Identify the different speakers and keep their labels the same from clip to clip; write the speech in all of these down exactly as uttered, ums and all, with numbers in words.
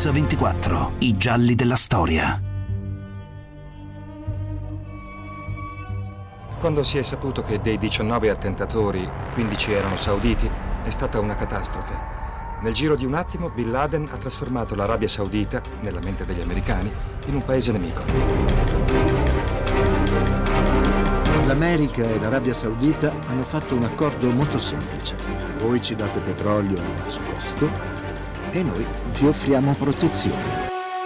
Speaker 1: Mix ventiquattro, i gialli della storia.
Speaker 2: Quando si è saputo che dei diciannove attentatori, quindici erano sauditi, è stata una catastrofe. Nel giro di un attimo, Bin Laden ha trasformato l'Arabia Saudita, nella mente degli americani, in un paese nemico.
Speaker 3: L'America e l'Arabia Saudita hanno fatto un accordo molto semplice. Voi ci date petrolio a basso costo e noi vi offriamo protezione.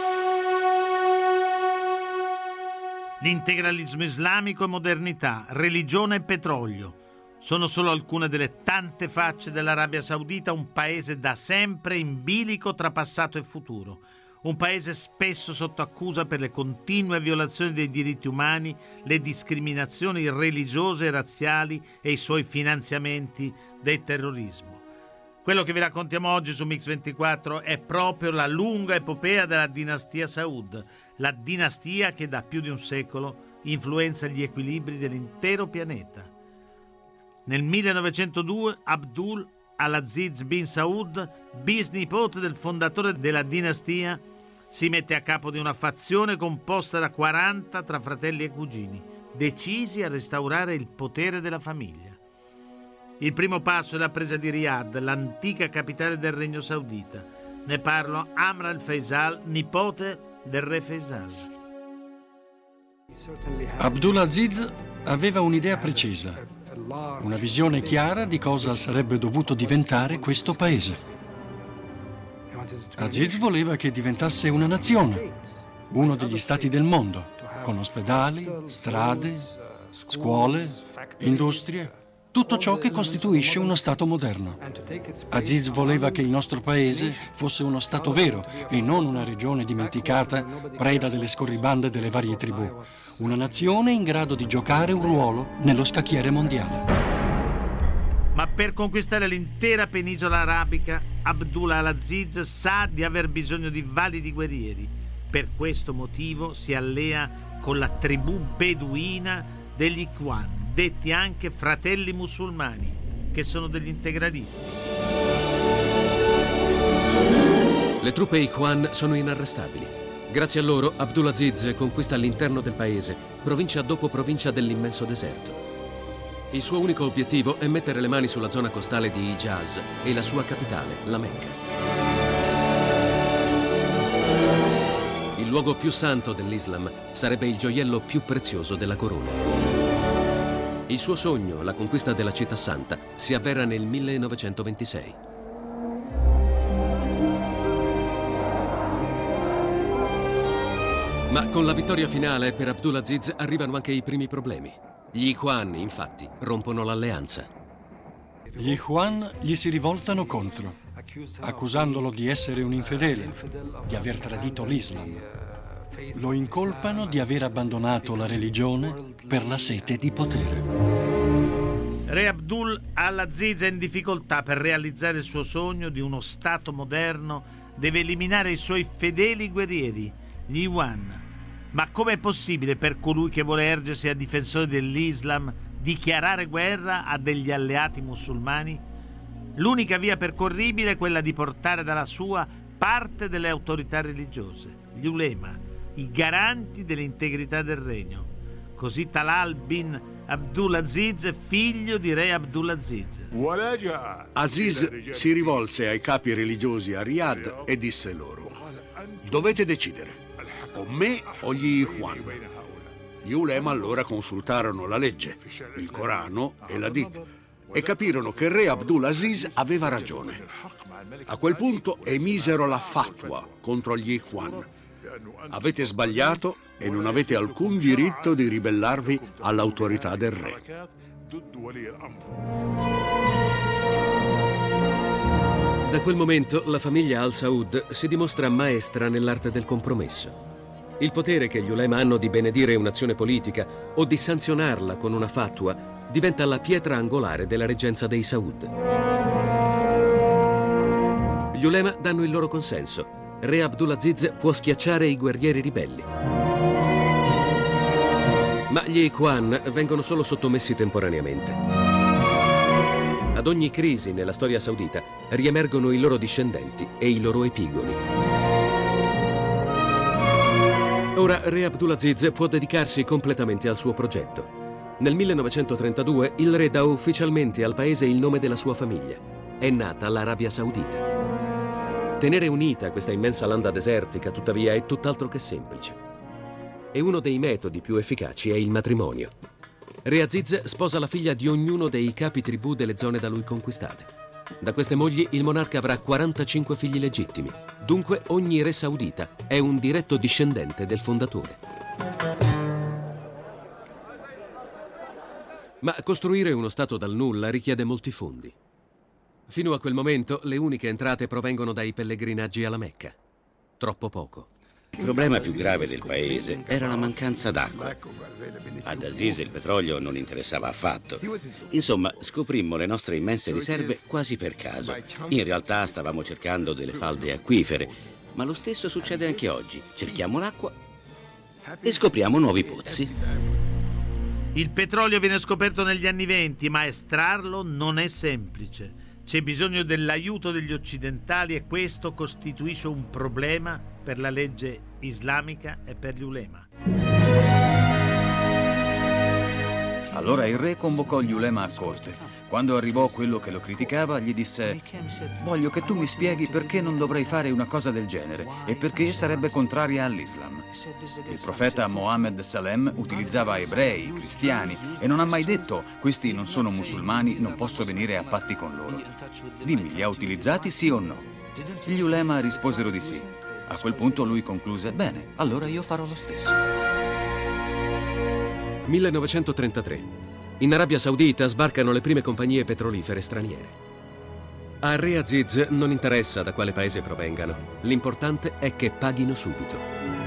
Speaker 4: L'integralismo islamico e modernità, religione e petrolio sono solo alcune delle tante facce dell'Arabia Saudita, un paese da sempre in bilico tra passato e futuro. Un paese spesso sotto accusa per le continue violazioni dei diritti umani, le discriminazioni religiose e razziali e i suoi finanziamenti del terrorismo. Quello che vi raccontiamo oggi su Mix ventiquattro è proprio la lunga epopea della dinastia Saud, la dinastia che da più di un secolo influenza gli equilibri dell'intero pianeta. Nel millenovecentodue Abdul al-Aziz bin Saud, bisnipote del fondatore della dinastia, si mette a capo di una fazione composta da quaranta tra fratelli e cugini, decisi a restaurare il potere della famiglia. Il primo passo è la presa di Riyadh, l'antica capitale del Regno Saudita. Ne parla Amr al-Faisal, nipote del re Faisal.
Speaker 5: Abdulaziz aveva un'idea precisa, una visione chiara di cosa sarebbe dovuto diventare questo paese. Aziz voleva che diventasse una nazione, uno degli stati del mondo, con ospedali, strade, scuole, industrie, tutto ciò che costituisce uno stato moderno. Aziz voleva che il nostro paese fosse uno stato vero e non una regione dimenticata, preda delle scorribande delle varie tribù, una nazione in grado di giocare un ruolo nello scacchiere mondiale.
Speaker 4: Ma per conquistare l'intera penisola arabica, Abdul al-Aziz sa di aver bisogno di validi guerrieri. Per questo motivo si allea con la tribù beduina degli Ikhwan, detti anche fratelli musulmani, che sono degli integralisti.
Speaker 6: Le truppe Ikhwan sono inarrestabili. Grazie a loro, Abdulaziz conquista all'interno del paese provincia dopo provincia dell'immenso deserto. Il suo unico obiettivo è mettere le mani sulla zona costale di Hijaz e la sua capitale, la Mecca. Il luogo più santo dell'Islam sarebbe il gioiello più prezioso della corona. Il suo sogno, la conquista della città santa, si avvera nel millenovecentoventisei. Ma con la vittoria finale per Abdulaziz arrivano anche i primi problemi. Gli Ikhwan, infatti, rompono l'alleanza.
Speaker 5: Gli Ikhwan gli si rivoltano contro, accusandolo di essere un infedele, di aver tradito l'Islam. Lo incolpano di aver abbandonato la religione per la sete di potere.
Speaker 4: Re Abdul al-Aziz è in difficoltà per realizzare il suo sogno di uno Stato moderno, deve eliminare i suoi fedeli guerrieri, gli Ikhwan. Ma com'è possibile per colui che vuole ergersi a difensore dell'Islam dichiarare guerra a degli alleati musulmani? L'unica via percorribile è quella di portare dalla sua parte delle autorità religiose, gli ulema, i garanti dell'integrità del regno. Così Talal bin Abdulaziz, figlio di re Abdulaziz.
Speaker 7: Aziz si rivolse ai capi religiosi a Riyadh e disse loro: dovete decidere, o me o gli Ikhwan. Gli ulema allora consultarono la legge, il Corano e l'Hadith, e capirono che il re Abdulaziz aveva ragione. A quel punto emisero la fatwa contro gli Ikhwan. Avete sbagliato e non avete alcun diritto di ribellarvi all'autorità del re.
Speaker 6: Da quel momento la famiglia Al Saud si dimostra maestra nell'arte del compromesso. Il potere che gli ulema hanno di benedire un'azione politica o di sanzionarla con una fatwa diventa la pietra angolare della reggenza dei Saud. Gli ulema danno il loro consenso. Re Abdulaziz può schiacciare i guerrieri ribelli. Ma gli Ikhwan vengono solo sottomessi temporaneamente. Ad ogni crisi nella storia saudita riemergono i loro discendenti e i loro epigoni. Ora Re Abdulaziz può dedicarsi completamente al suo progetto. Nel millenovecentotrentadue il re dà ufficialmente al paese il nome della sua famiglia. È nata l'Arabia Saudita. Tenere unita questa immensa landa desertica, tuttavia, è tutt'altro che semplice. E uno dei metodi più efficaci è il matrimonio. Re Aziz sposa la figlia di ognuno dei capi tribù delle zone da lui conquistate. Da queste mogli il monarca avrà quarantacinque figli legittimi. Dunque ogni re saudita è un diretto discendente del fondatore. Ma costruire uno stato dal nulla richiede molti fondi. Fino a quel momento le uniche entrate provengono dai pellegrinaggi alla Mecca. Troppo poco.
Speaker 8: Il problema più grave del paese era la mancanza d'acqua. Ad Aziz il petrolio non interessava affatto. Insomma, scoprimmo le nostre immense riserve quasi per caso. In realtà stavamo cercando delle falde acquifere, ma lo stesso succede anche oggi. Cerchiamo l'acqua e scopriamo nuovi pozzi.
Speaker 4: Il petrolio viene scoperto negli anni venti, ma estrarlo non è semplice. C'è bisogno dell'aiuto degli occidentali e questo costituisce un problema per la legge islamica e per gli ulema.
Speaker 9: Allora il re convocò gli ulema a corte. Quando arrivò quello che lo criticava, gli disse: voglio che tu mi spieghi perché non dovrei fare una cosa del genere e perché sarebbe contraria all'Islam. Il profeta Mohammed Salem utilizzava ebrei, cristiani e non ha mai detto: questi non sono musulmani, non posso venire a patti con loro. Dimmi, li ha utilizzati sì o no? Gli ulema risposero di sì. A quel punto lui concluse: bene, allora io farò lo stesso.
Speaker 6: millenovecentotrentatré. In Arabia Saudita sbarcano le prime compagnie petrolifere straniere. A Re Aziz non interessa da quale paese provengano. L'importante è che paghino subito.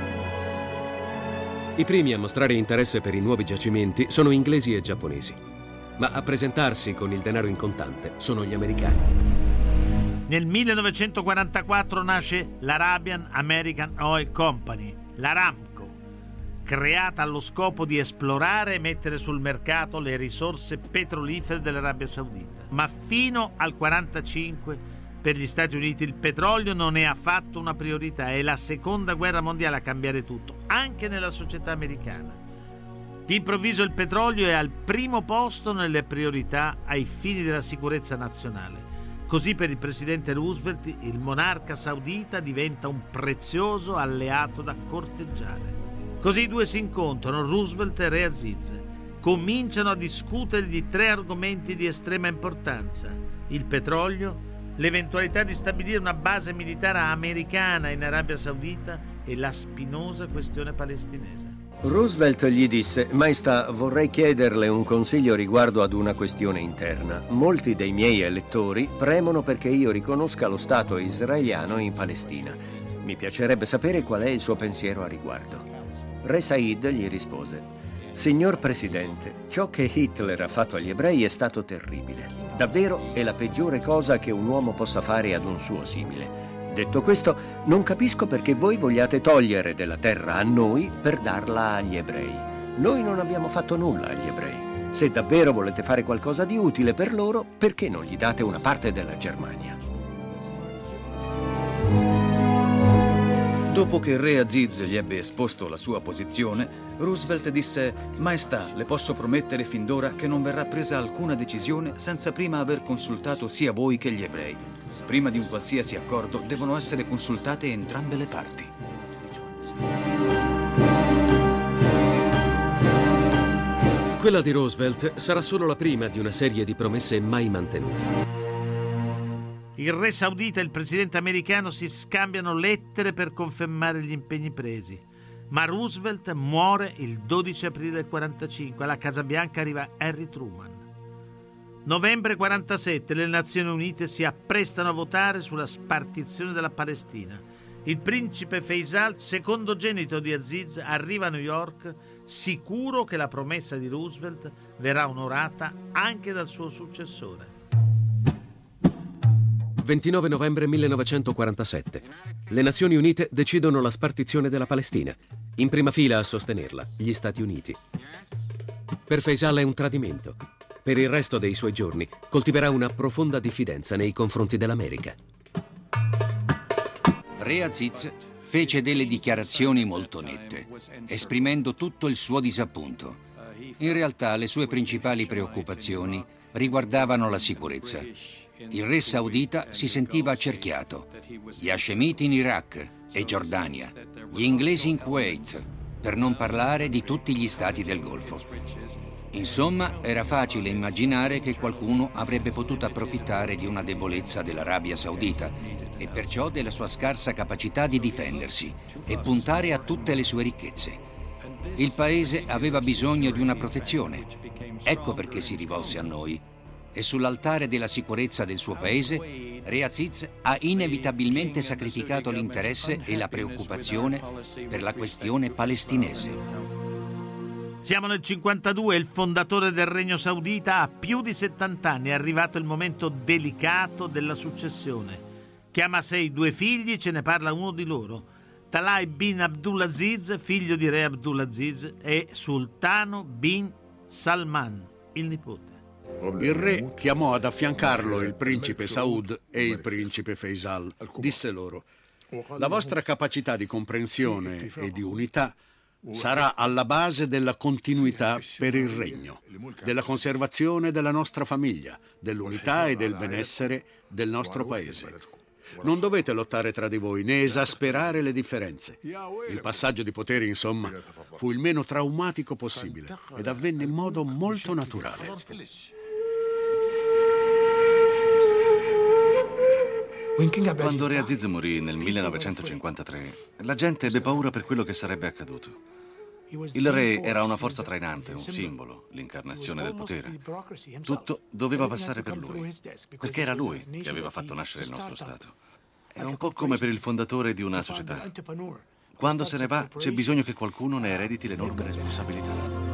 Speaker 6: I primi a mostrare interesse per i nuovi giacimenti sono inglesi e giapponesi. Ma a presentarsi con il denaro in contante sono gli americani.
Speaker 4: Nel millenovecentoquarantaquattro nasce l'Arabian American Oil Company, l'Aramco, creata allo scopo di esplorare e mettere sul mercato le risorse petrolifere dell'Arabia Saudita. Ma fino al quarantacinque per gli Stati Uniti il petrolio non è affatto una priorità. È la seconda guerra mondiale a cambiare tutto, anche nella società americana. D'improvviso il petrolio è al primo posto nelle priorità ai fini della sicurezza nazionale. Così per il presidente Roosevelt il monarca saudita diventa un prezioso alleato da corteggiare. Così i due si incontrano, Roosevelt e Re Aziz. Cominciano a discutere di tre argomenti di estrema importanza: il petrolio, l'eventualità di stabilire una base militare americana in Arabia Saudita e la spinosa questione palestinese.
Speaker 10: Roosevelt gli disse: Maestà, vorrei chiederle un consiglio riguardo ad una questione interna. Molti dei miei elettori premono perché io riconosca lo Stato israeliano in Palestina. Mi piacerebbe sapere qual è il suo pensiero a riguardo. Re Said gli rispose: Signor Presidente, ciò che Hitler ha fatto agli ebrei è stato terribile. Davvero è la peggiore cosa che un uomo possa fare ad un suo simile. Detto questo, non capisco perché voi vogliate togliere della terra a noi per darla agli ebrei. Noi non abbiamo fatto nulla agli ebrei. Se davvero volete fare qualcosa di utile per loro, perché non gli date una parte della Germania?
Speaker 9: Dopo che Re Aziz gli ebbe esposto la sua posizione, Roosevelt disse: Maestà, le posso promettere fin d'ora che non verrà presa alcuna decisione senza prima aver consultato sia voi che gli ebrei. Prima di un qualsiasi accordo devono essere consultate entrambe le parti.
Speaker 6: Quella di Roosevelt sarà solo la prima di una serie di promesse mai mantenute.
Speaker 4: Il re saudita e il presidente americano si scambiano lettere per confermare gli impegni presi. Ma Roosevelt muore il dodici aprile del quarantacinque. Alla Casa Bianca arriva Harry Truman. Novembre quarantasette, le Nazioni Unite si apprestano a votare sulla spartizione della Palestina. Il principe Faisal, secondogenito di Aziz, arriva a New York sicuro che la promessa di Roosevelt verrà onorata anche dal suo successore.
Speaker 6: ventinove novembre millenovecentoquarantasette. Le Nazioni Unite decidono la spartizione della Palestina. In prima fila a sostenerla, gli Stati Uniti. Per Faisal è un tradimento. Per il resto dei suoi giorni coltiverà una profonda diffidenza nei confronti dell'America.
Speaker 11: Re Aziz fece delle dichiarazioni molto nette, esprimendo tutto il suo disappunto. In realtà le sue principali preoccupazioni riguardavano la sicurezza. Il re saudita si sentiva accerchiato, gli Hashemiti in Iraq e Giordania, gli inglesi in Kuwait, per non parlare di tutti gli stati del Golfo. Insomma, era facile immaginare che qualcuno avrebbe potuto approfittare di una debolezza dell'Arabia Saudita e perciò della sua scarsa capacità di difendersi e puntare a tutte le sue ricchezze. Il paese aveva bisogno di una protezione. Ecco perché si rivolse a noi. E sull'altare della sicurezza del suo paese, Re Aziz ha inevitabilmente sacrificato l'interesse e la preoccupazione per la questione palestinese.
Speaker 4: Siamo nel cinquantadue e il fondatore del Regno Saudita ha più di settanta anni. È arrivato il momento delicato della successione. Chiama a sé i due figli, ce ne parla uno di loro. Talai bin Abdulaziz, figlio di re Abdulaziz, e Sultano bin Salman, il nipote.
Speaker 7: Il re chiamò ad affiancarlo il principe Saud e il principe Faisal. Disse loro: la vostra capacità di comprensione e di unità sarà alla base della continuità per il regno, della conservazione della nostra famiglia, dell'unità e del benessere del nostro paese. Non dovete lottare tra di voi né esasperare le differenze. Il passaggio di potere, insomma, fu il meno traumatico possibile ed avvenne in modo molto naturale.
Speaker 12: Quando Re Aziz morì nel millenovecentocinquantatré, la gente ebbe paura per quello che sarebbe accaduto. Il re era una forza trainante, un simbolo, l'incarnazione del potere. Tutto doveva passare per lui, perché era lui che aveva fatto nascere il nostro Stato. È un po' come per il fondatore di una società. Quando se ne va, c'è bisogno che qualcuno ne erediti l'enorme responsabilità.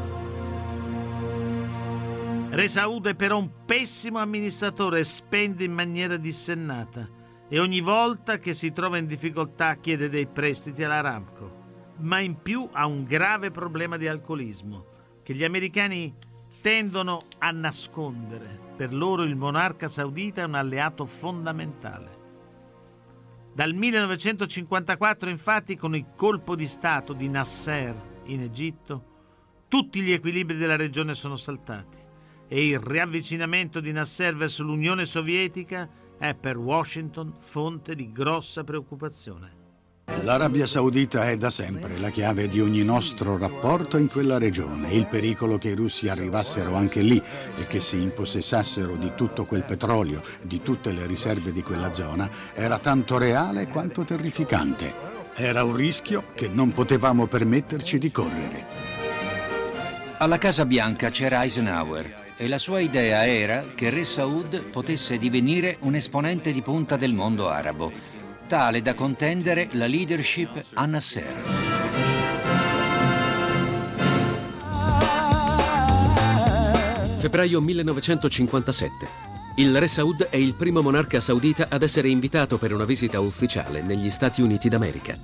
Speaker 4: Re Saud è però un pessimo amministratore e spende in maniera dissennata. E ogni volta che si trova in difficoltà chiede dei prestiti all'Aramco. Ma in più ha un grave problema di alcolismo che gli americani tendono a nascondere. Per loro il monarca saudita è un alleato fondamentale. Dal millenovecentocinquantaquattro, infatti, con il colpo di stato di Nasser in Egitto, tutti gli equilibri della regione sono saltati e il riavvicinamento di Nasser verso l'Unione Sovietica è per Washington fonte di grossa preoccupazione.
Speaker 3: L'Arabia Saudita è da sempre la chiave di ogni nostro rapporto in quella regione. Il pericolo che i russi arrivassero anche lì e che si impossessassero di tutto quel petrolio, di tutte le riserve di quella zona, era tanto reale quanto terrificante. Era un rischio che non potevamo permetterci di correre.
Speaker 11: Alla Casa Bianca c'era Eisenhower e la sua idea era che Re Saud potesse divenire un esponente di punta del mondo arabo, tale da contendere la leadership a Nasser.
Speaker 6: Febbraio millenovecentocinquantasette. Il re Saud è il primo monarca saudita ad essere invitato per una visita ufficiale negli Stati Uniti d'America.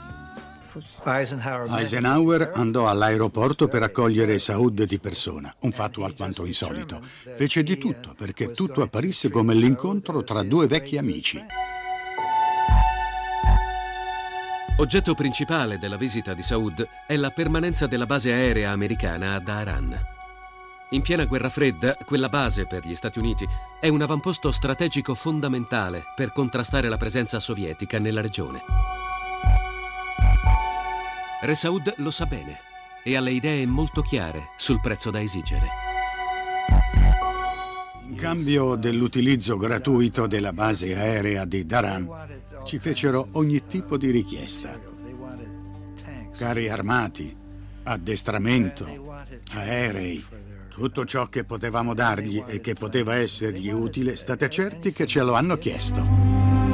Speaker 3: Eisenhower andò all'aeroporto per accogliere Saud di persona, un fatto alquanto insolito. Fece di tutto perché tutto apparisse come l'incontro tra due vecchi amici.
Speaker 6: Oggetto principale della visita di Saud è la permanenza della base aerea americana a Dhahran. In piena guerra fredda, quella base per gli Stati Uniti è un avamposto strategico fondamentale per contrastare la presenza sovietica nella regione. Re Saud lo sa bene e ha le idee molto chiare sul prezzo da esigere.
Speaker 3: In cambio dell'utilizzo gratuito della base aerea di Dhahran, ci fecero ogni tipo di richiesta. Carri armati, addestramento, aerei, tutto ciò che potevamo dargli e che poteva essergli utile, state certi che ce lo hanno chiesto.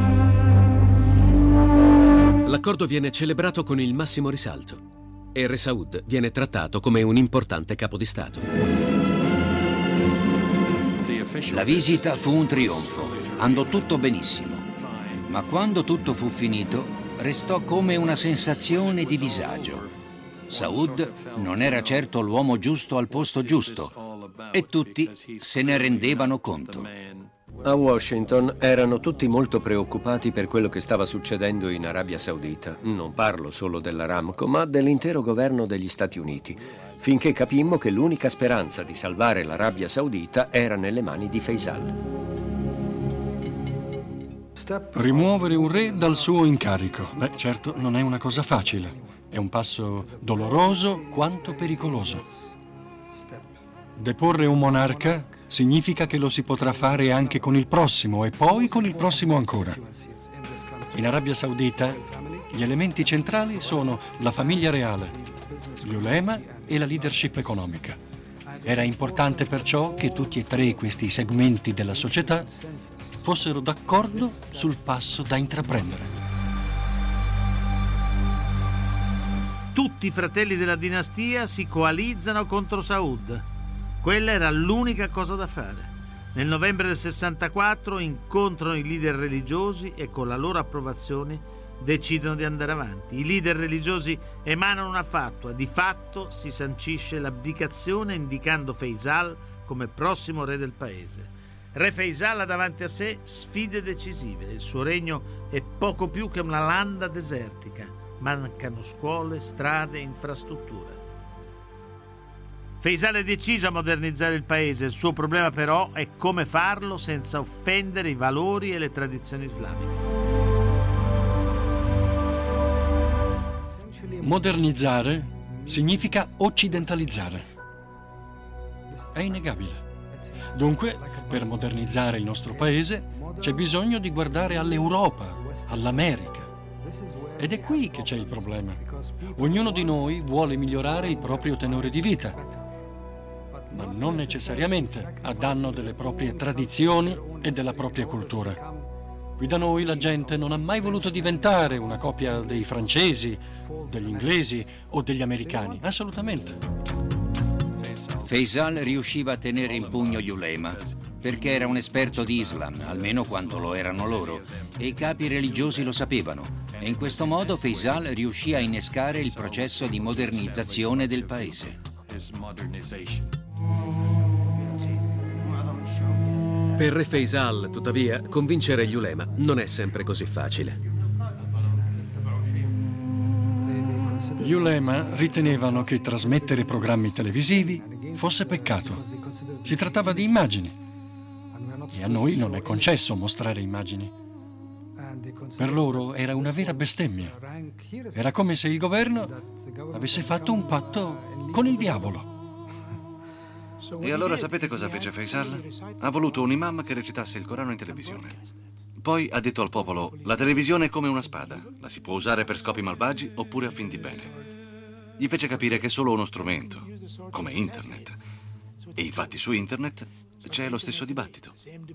Speaker 6: L'accordo viene celebrato con il massimo risalto e Re Saud viene trattato come un importante capo di Stato.
Speaker 11: La visita fu un trionfo, andò tutto benissimo, ma quando tutto fu finito restò come una sensazione di disagio. Saud non era certo l'uomo giusto al posto giusto e tutti se ne rendevano conto.
Speaker 10: A Washington erano tutti molto preoccupati per quello che stava succedendo in Arabia Saudita. Non parlo solo dell'Aramco, ma dell'intero governo degli Stati Uniti, finché capimmo che l'unica speranza di salvare l'Arabia Saudita era nelle mani di Faisal.
Speaker 5: Rimuovere un re dal suo incarico. Beh, certo, non è una cosa facile. È un passo doloroso quanto pericoloso. Deporre un monarca significa che lo si potrà fare anche con il prossimo e poi con il prossimo ancora. In Arabia Saudita gli elementi centrali sono la famiglia reale, gli ulema e la leadership economica. Era importante perciò che tutti e tre questi segmenti della società fossero d'accordo sul passo da intraprendere.
Speaker 4: Tutti i fratelli della dinastia si coalizzano contro Saud. Quella era l'unica cosa da fare. Nel novembre del sessantaquattro incontrano i leader religiosi e con la loro approvazione decidono di andare avanti. I leader religiosi emanano una fatua. Di fatto si sancisce l'abdicazione indicando Faisal come prossimo re del paese. Re Faisal ha davanti a sé sfide decisive. Il suo regno è poco più che una landa desertica. Mancano scuole, strade, infrastrutture. Faisal è deciso a modernizzare il paese, il suo problema però è come farlo senza offendere i valori e le tradizioni islamiche.
Speaker 5: Modernizzare significa occidentalizzare. È innegabile. Dunque, per modernizzare il nostro paese c'è bisogno di guardare all'Europa, all'America. Ed è qui che c'è il problema. Ognuno di noi vuole migliorare il proprio tenore di vita, ma non necessariamente a danno delle proprie tradizioni e della propria cultura. Qui da noi la gente non ha mai voluto diventare una copia dei francesi, degli inglesi o degli americani, assolutamente.
Speaker 9: Faisal riusciva a tenere in pugno gli ulema, perché era un esperto di Islam, almeno quanto lo erano loro, e i capi religiosi lo sapevano. E in questo modo Faisal riuscì a innescare il processo di modernizzazione del paese.
Speaker 6: Per re Faisal, tuttavia, convincere gli ulema non è sempre così facile.
Speaker 5: Gli ulema ritenevano che trasmettere programmi televisivi fosse peccato. Si trattava di immagini. E a noi non è concesso mostrare immagini. Per loro era una vera bestemmia. Era come se il governo avesse fatto un patto con il diavolo.
Speaker 12: E allora sapete cosa fece Faisal? Ha voluto un imam che recitasse il Corano in televisione. Poi ha detto al popolo: la televisione è come una spada, la si può usare per scopi malvagi oppure a fin di bene. Gli fece capire che è solo uno strumento, come internet. E infatti su internet c'è lo stesso dibattito.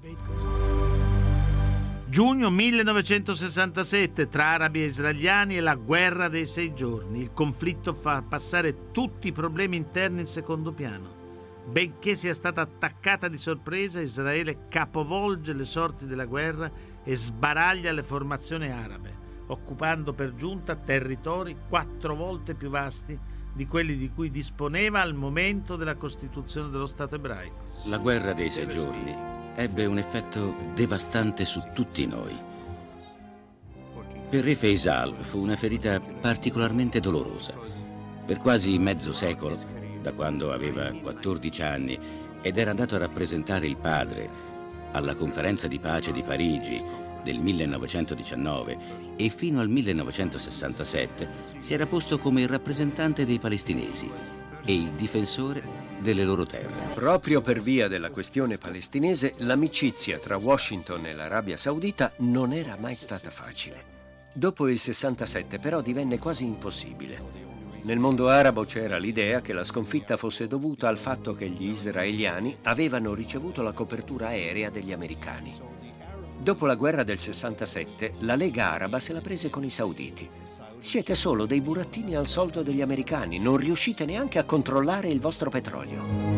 Speaker 4: Giugno millenovecentosessantasette, tra arabi e israeliani, è la guerra dei sei giorni. Il conflitto fa passare tutti i problemi interni in secondo piano. Benché sia stata attaccata di sorpresa, Israele capovolge le sorti della guerra e sbaraglia le formazioni arabe, occupando per giunta territori quattro volte più vasti di quelli di cui disponeva al momento della costituzione dello Stato ebraico.
Speaker 8: La guerra dei sei giorni ebbe un effetto devastante su tutti noi. Per re Faisal fu una ferita particolarmente dolorosa. Per quasi mezzo secolo, da quando aveva quattordici anni ed era andato a rappresentare il padre alla conferenza di pace di Parigi del millenovecentodiciannove e fino al millenovecentosessantasette, si era posto come il rappresentante dei palestinesi e il difensore delle loro terre.
Speaker 10: Proprio per via della questione palestinese, l'amicizia tra Washington e l'Arabia Saudita non era mai stata facile. Dopo il sessantasette però divenne quasi impossibile. Nel mondo arabo c'era l'idea che la sconfitta fosse dovuta al fatto che gli israeliani avevano ricevuto la copertura aerea degli americani. Dopo la guerra del sessantasette, la Lega Araba se la prese con i sauditi. Siete solo dei burattini al soldo degli americani, non riuscite neanche a controllare il vostro petrolio.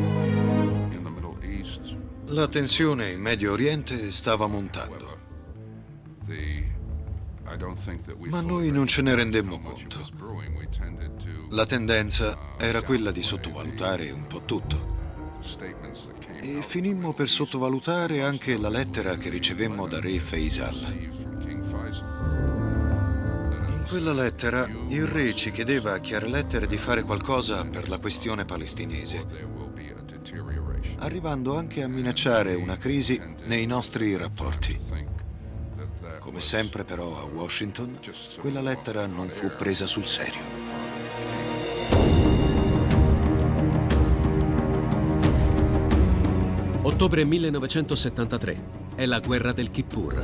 Speaker 13: La tensione in Medio Oriente stava montando. Ma noi non ce ne rendemmo conto. La tendenza era quella di sottovalutare un po' tutto. E finimmo per sottovalutare anche la lettera che ricevemmo da re Faisal. In quella lettera il re ci chiedeva a chiare lettere di fare qualcosa per la questione palestinese, arrivando anche a minacciare una crisi nei nostri rapporti. Come sempre però a Washington, quella lettera non fu presa sul serio.
Speaker 6: Ottobre millenovecentosettantatré. È la guerra del Kippur.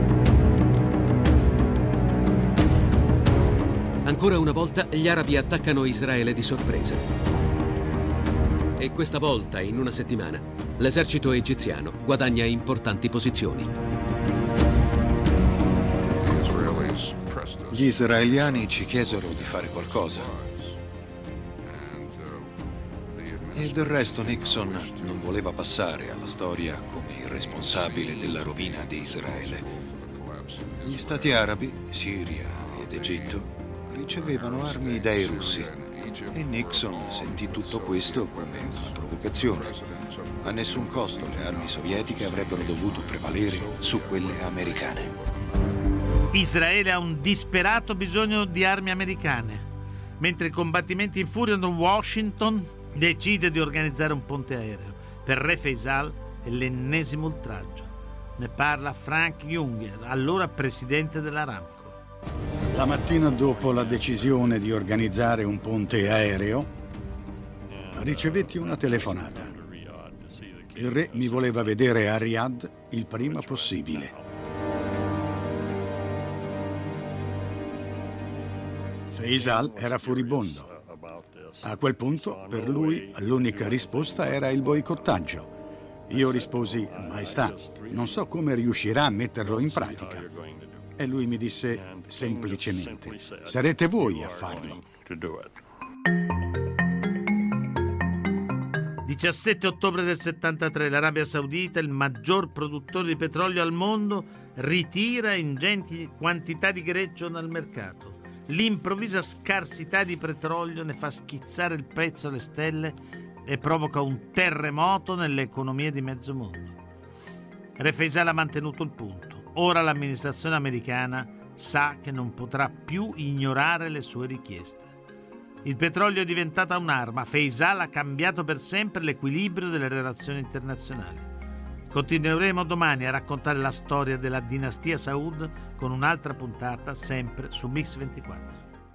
Speaker 6: Ancora una volta gli arabi attaccano Israele di sorpresa. E questa volta, in una settimana, l'esercito egiziano guadagna importanti posizioni.
Speaker 13: Gli israeliani ci chiesero di fare qualcosa. E del resto Nixon non voleva passare alla storia come il responsabile della rovina di Israele. Gli stati arabi, Siria ed Egitto, ricevevano armi dai russi e Nixon sentì tutto questo come una provocazione. A nessun costo le armi sovietiche avrebbero dovuto prevalere su quelle americane.
Speaker 4: Israele ha un disperato bisogno di armi americane. Mentre i combattimenti infuriano, Washington decide di organizzare un ponte aereo. Per re Faisal è l'ennesimo oltraggio. Ne parla Frank Junger, allora presidente dell'Aramco.
Speaker 3: La mattina dopo la decisione di organizzare un ponte aereo, ricevetti una telefonata. Il re mi voleva vedere a Riyadh il prima possibile. Faisal era furibondo. A quel punto, per lui, l'unica risposta era il boicottaggio. Io risposi, Maestà, non so come riuscirà a metterlo in pratica. E lui mi disse semplicemente, sarete voi a farlo.
Speaker 4: diciassette ottobre del settantatré, l'Arabia Saudita, il maggior produttore di petrolio al mondo, ritira ingenti quantità di greggio dal mercato. L'improvvisa scarsità di petrolio ne fa schizzare il prezzo alle stelle e provoca un terremoto nelle economie di mezzo mondo. Re Faisal ha mantenuto il punto. Ora l'amministrazione americana sa che non potrà più ignorare le sue richieste. Il petrolio è diventata un'arma. Faisal ha cambiato per sempre l'equilibrio delle relazioni internazionali. Continueremo domani a raccontare la storia della dinastia Saud con un'altra puntata sempre su Mix ventiquattro.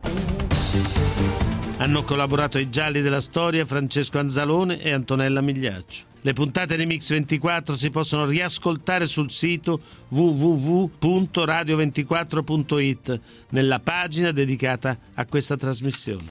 Speaker 4: Hanno collaborato ai gialli della storia Francesco Anzalone e Antonella Migliaccio. Le puntate di Mix ventiquattro si possono riascoltare sul sito w w w punto radio ventiquattro punto it nella pagina dedicata a questa trasmissione.